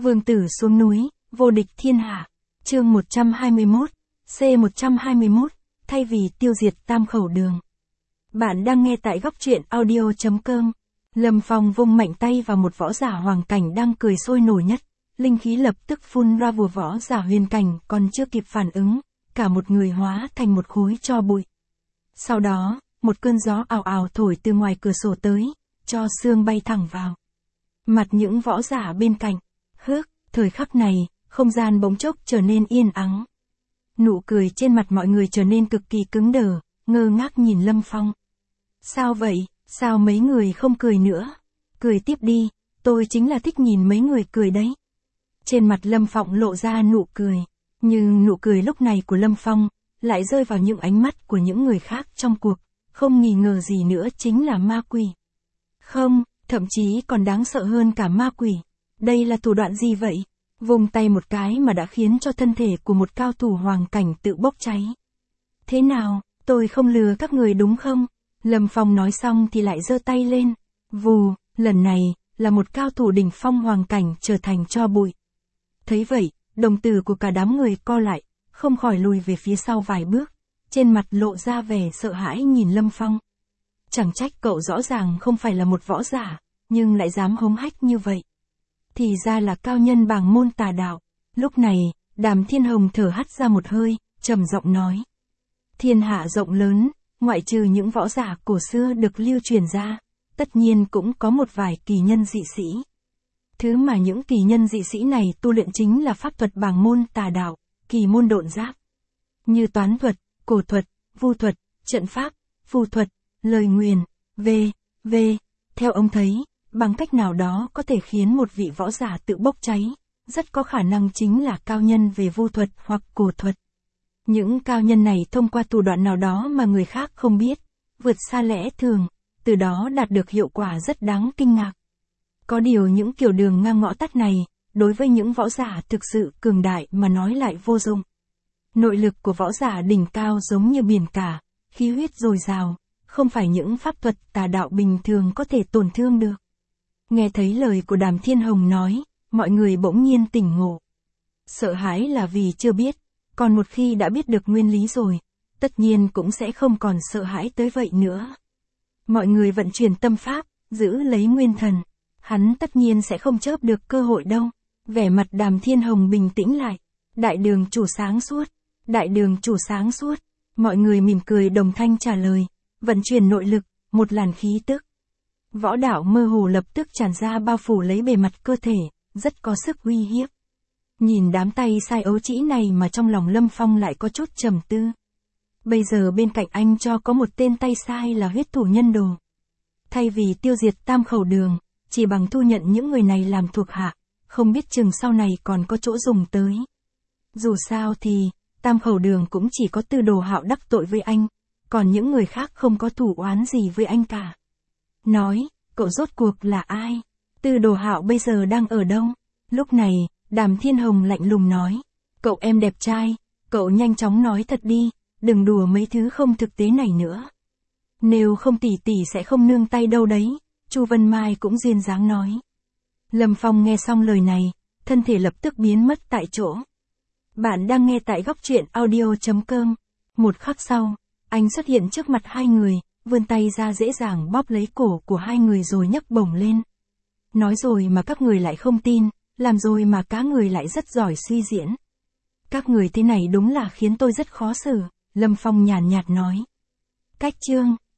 Vương tử xuống núi, vô địch thiên hạ. Chương 121, C121, thay vì tiêu diệt Tam Khẩu Đường. Bạn đang nghe tại góc truyện audio.com. Lâm Phong vung mạnh tay vào một võ giả hoàng cảnh đang cười sôi nổi nhất. Linh khí lập tức phun ra, vùa võ giả huyền cảnh còn chưa kịp phản ứng, cả một người hóa thành một khối tro bụi. Sau đó, một cơn gió ào ào thổi từ ngoài cửa sổ tới, cho xương bay thẳng vào mặt những võ giả bên cạnh. Thời khắc này, không gian bỗng chốc trở nên yên ắng. Nụ cười trên mặt mọi người trở nên cực kỳ cứng đờ, ngơ ngác nhìn Lâm Phong. Sao vậy, sao mấy người không cười nữa? Cười tiếp đi, tôi chính là thích nhìn mấy người cười đấy. Trên mặt Lâm Phong lộ ra nụ cười, nhưng nụ cười lúc này của Lâm Phong lại rơi vào những ánh mắt của những người khác trong cuộc, không nghi ngờ gì nữa chính là ma quỷ. Không, thậm chí còn đáng sợ hơn cả ma quỷ. Đây là thủ đoạn gì vậy? Vùng tay một cái mà đã khiến cho thân thể của một cao thủ hoàng cảnh tự bốc cháy. Thế nào, tôi không lừa các người đúng không? Lâm Phong nói xong thì lại giơ tay lên. Vù, lần này, là một cao thủ đỉnh phong hoàng cảnh trở thành tro bụi. Thấy vậy, đồng tử của cả đám người co lại, không khỏi lùi về phía sau vài bước, trên mặt lộ ra vẻ sợ hãi nhìn Lâm Phong. Chẳng trách cậu rõ ràng không phải là một võ giả, nhưng lại dám hống hách như vậy. Thì ra là cao nhân bảng môn tà đạo. Lúc này, Đàm Thiên Hồng thở hắt ra một hơi, trầm giọng nói. Thiên hạ rộng lớn, ngoại trừ những võ giả cổ xưa được lưu truyền ra, tất nhiên cũng có một vài kỳ nhân dị sĩ. Thứ mà những kỳ nhân dị sĩ này tu luyện chính là pháp thuật bảng môn tà đạo, kỳ môn độn giáp. Như toán thuật, cổ thuật, vu thuật, trận pháp, phù thuật, lời nguyền, v.v. Theo ông thấy, bằng cách nào đó có thể khiến một vị võ giả tự bốc cháy, rất có khả năng chính là cao nhân về vu thuật hoặc cổ thuật. Những cao nhân này thông qua thủ đoạn nào đó mà người khác không biết, vượt xa lẽ thường, từ đó đạt được hiệu quả rất đáng kinh ngạc. Có điều những kiểu đường ngang ngõ tắt này, đối với những võ giả thực sự cường đại mà nói lại vô dụng. Nội lực của võ giả đỉnh cao giống như biển cả, khí huyết dồi dào, không phải những pháp thuật tà đạo bình thường có thể tổn thương được. Nghe thấy lời của Đàm Thiên Hồng nói, mọi người bỗng nhiên tỉnh ngộ. Sợ hãi là vì chưa biết, còn một khi đã biết được nguyên lý rồi, tất nhiên cũng sẽ không còn sợ hãi tới vậy nữa. Mọi người vận chuyển tâm pháp, giữ lấy nguyên thần. Hắn tất nhiên sẽ không chớp được cơ hội đâu. Vẻ mặt Đàm Thiên Hồng bình tĩnh lại. Đại đường chủ sáng suốt. Đại đường chủ sáng suốt. Mọi người mỉm cười đồng thanh trả lời. Vận chuyển nội lực, một làn khí tức. Võ đạo mơ hồ lập tức tràn ra bao phủ lấy bề mặt cơ thể, rất có sức uy hiếp. Nhìn đám tay sai ấu trĩ này mà trong lòng Lâm Phong lại có chút trầm tư. Bây giờ bên cạnh anh cho có một tên tay sai là huyết thủ nhân đồ. Thay vì tiêu diệt Tam Khẩu Đường, chỉ bằng thu nhận những người này làm thuộc hạ, không biết chừng sau này còn có chỗ dùng tới. Dù sao thì, Tam Khẩu Đường cũng chỉ có Tư Đồ Hạo đắc tội với anh, còn những người khác không có thù oán gì với anh cả. Nói, cậu rốt cuộc là ai? Tư Đồ Hạo bây giờ đang ở đâu? Lúc này, Đàm Thiên Hồng lạnh lùng nói. Cậu em đẹp trai, cậu nhanh chóng nói thật đi, đừng đùa mấy thứ không thực tế này nữa. Nếu không tỷ tỷ sẽ không nương tay đâu đấy, Chu Vân Mai cũng duyên dáng nói. Lâm Phong nghe xong lời này, thân thể lập tức biến mất tại chỗ. Bạn đang nghe tại góc truyện audio.com. Một khắc sau, anh xuất hiện trước mặt hai người, vươn tay ra dễ dàng bóp lấy cổ của hai người rồi nhấc bổng lên. Nói rồi mà các người lại không tin, làm rồi mà cá người lại rất giỏi suy diễn. Các người thế này đúng là khiến tôi rất khó xử, Lâm Phong nhàn nhạt nói. Cách chương,